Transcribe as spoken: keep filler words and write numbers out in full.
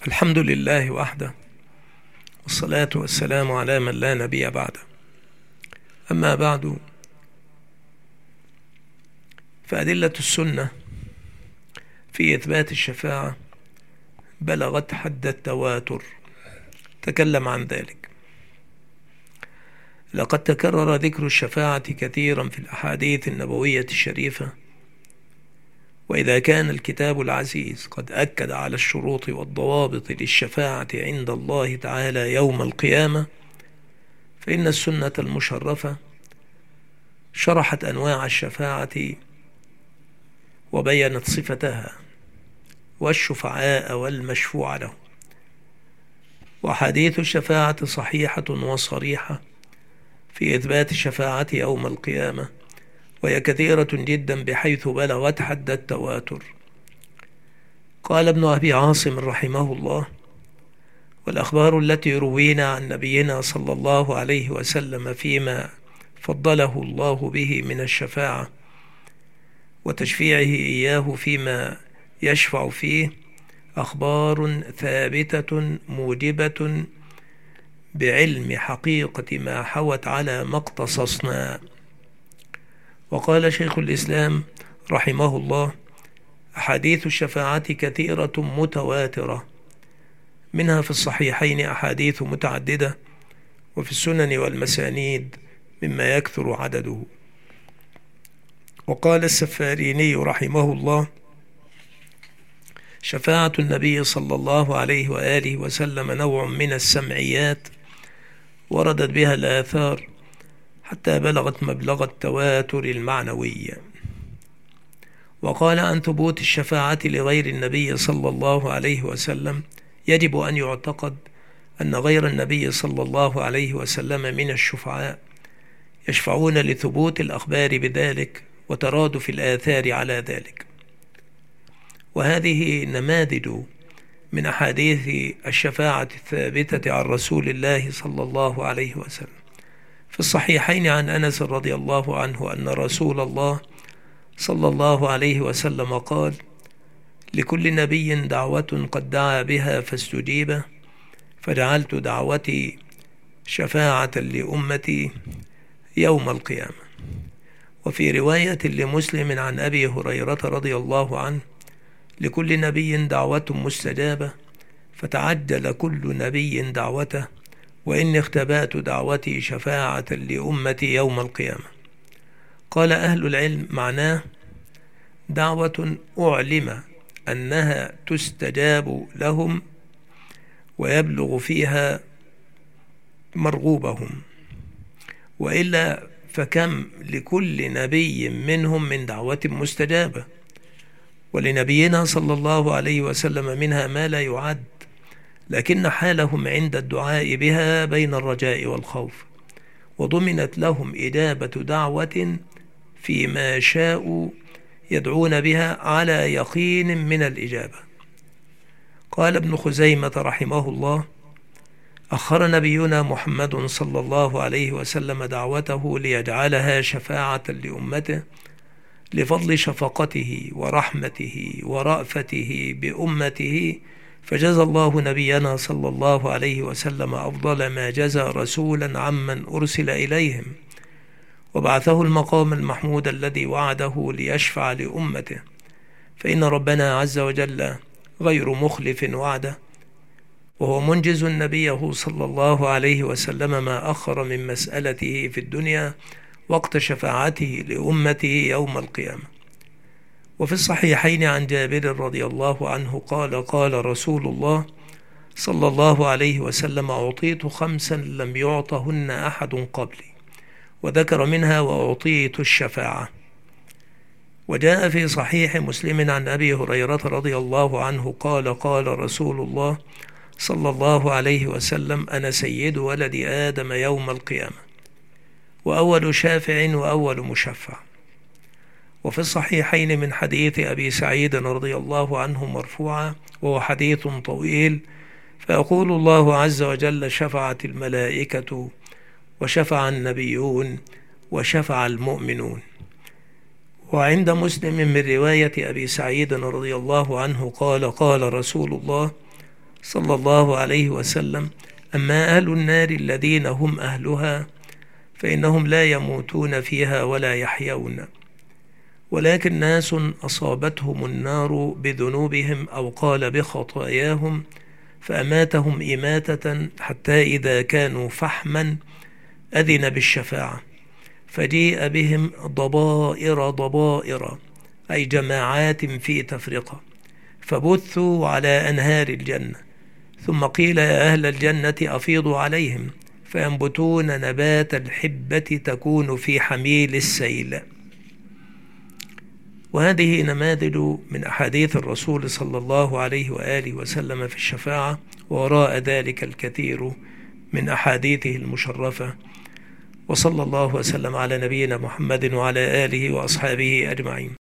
الحمد لله وحده، والصلاة والسلام على من لا نبي بعده. أما بعد، فأدلة السنة في إثبات الشفاعة بلغت حد التواتر. تكلم عن ذلك. لقد تكرر ذكر الشفاعة كثيرا في الأحاديث النبوية الشريفة، وإذا كان الكتاب العزيز قد أكد على الشروط والضوابط للشفاعة عند الله تعالى يوم القيامة، فإن السنة المشرفة شرحت أنواع الشفاعة وبينت صفتها والشفعاء والمشفوع له. وحديث الشفاعة صحيحة وصريحة في إثبات الشفاعة يوم القيامة، وهي كثيرة جدا بحيث بلغت حد التواتر. قال ابن أبي عاصم رحمه الله: والأخبار التي روينا عن نبينا صلى الله عليه وسلم فيما فضله الله به من الشفاعة وتشفيعه إياه فيما يشفع فيه أخبار ثابتة موجبة بعلم حقيقة ما حوت على ما اقتصصنا. وقال شيخ الإسلام رحمه الله: أحاديث الشفاعة كثيرة متواترة، منها في الصحيحين أحاديث متعددة، وفي السنن والمسانيد مما يكثر عدده. وقال السفاريني رحمه الله: شفاعة النبي صلى الله عليه وآله وسلم نوع من السمعيات وردت بها الآثار حتى بلغت مبلغ التواتر المعنوي. وقال عن ثبوت الشفاعة لغير النبي صلى الله عليه وسلم: يجب أن يعتقد أن غير النبي صلى الله عليه وسلم من الشفعاء يشفعون لثبوت الأخبار بذلك وترادف الآثار على ذلك. وهذه نماذج من أحاديث الشفاعة الثابتة عن رسول الله صلى الله عليه وسلم. في الصحيحين عن أنس رضي الله عنه أن رسول الله صلى الله عليه وسلم قال: لكل نبي دعوة قد دعا بها فاستجيب، فجعلت دعوتي شفاعة لأمتي يوم القيامة. وفي رواية لمسلم عن أبي هريرة رضي الله عنه: لكل نبي دعوة مستجابة، فتعجل كل نبي دعوته، وإني اختبأت دعوتي شفاعة لأمتي يوم القيامة. قال أهل العلم: معناه دعوة أعلم أنها تستجاب لهم ويبلغ فيها مرغوبهم، وإلا فكم لكل نبي منهم من دعوة مستجابة، ولنبينا صلى الله عليه وسلم منها ما لا يعد، لكن حالهم عند الدعاء بها بين الرجاء والخوف، وضمنت لهم إجابة دعوة فيما شاءوا يدعون بها على يقين من الإجابة. قال ابن خزيمة رحمه الله: أخر نبينا محمد صلى الله عليه وسلم دعوته ليجعلها شفاعة لأمته لفضل شفقته ورحمته ورأفته بأمته، فجزى الله نبينا صلى الله عليه وسلم أفضل ما جزى رسولا عمن أرسل إليهم، وبعثه المقام المحمود الذي وعده ليشفع لأمته، فإن ربنا عز وجل غير مخلف وعده، وهو منجز نبيه صلى الله عليه وسلم ما أخر من مسألته في الدنيا وقت شفاعته لأمته يوم القيامة. وفي الصحيحين عن جابر رضي الله عنه قال: قال رسول الله صلى الله عليه وسلم: أعطيت خمسا لم يعطهن أحد قبلي، وذكر منها: وأعطيت الشفاعة. وجاء في صحيح مسلم عن أبي هريرة رضي الله عنه قال: قال رسول الله صلى الله عليه وسلم: أنا سيد ولد آدم يوم القيامة، وأول شافع وأول مشفع. وفي الصحيحين من حديث أبي سعيد رضي الله عنه مرفوعا، وهو حديث طويل، فيقول الله عز وجل: شفعت الملائكة وشفع النبيون وشفع المؤمنون. وعند مسلم من رواية أبي سعيد رضي الله عنه قال: قال رسول الله صلى الله عليه وسلم: أما أهل النار الذين هم أهلها فإنهم لا يموتون فيها ولا يحيون، ولكن ناس أصابتهم النار بذنوبهم أو قال بخطاياهم فأماتهم إماتة حتى إذا كانوا فحما أذن بالشفاعة، فجيء بهم ضبائر ضبائر أي جماعات في تفرقة، فبثوا على أنهار الجنة، ثم قيل: يا أهل الجنة أفيضوا عليهم، فينبتون نبات الحبة تكون في حميل السيل. وهذه نماذج من أحاديث الرسول صلى الله عليه وآله وسلم في الشفاعة، ووراء ذلك الكثير من أحاديثه المشرفة. وصلى الله وسلم على نبينا محمد وعلى آله وأصحابه أجمعين.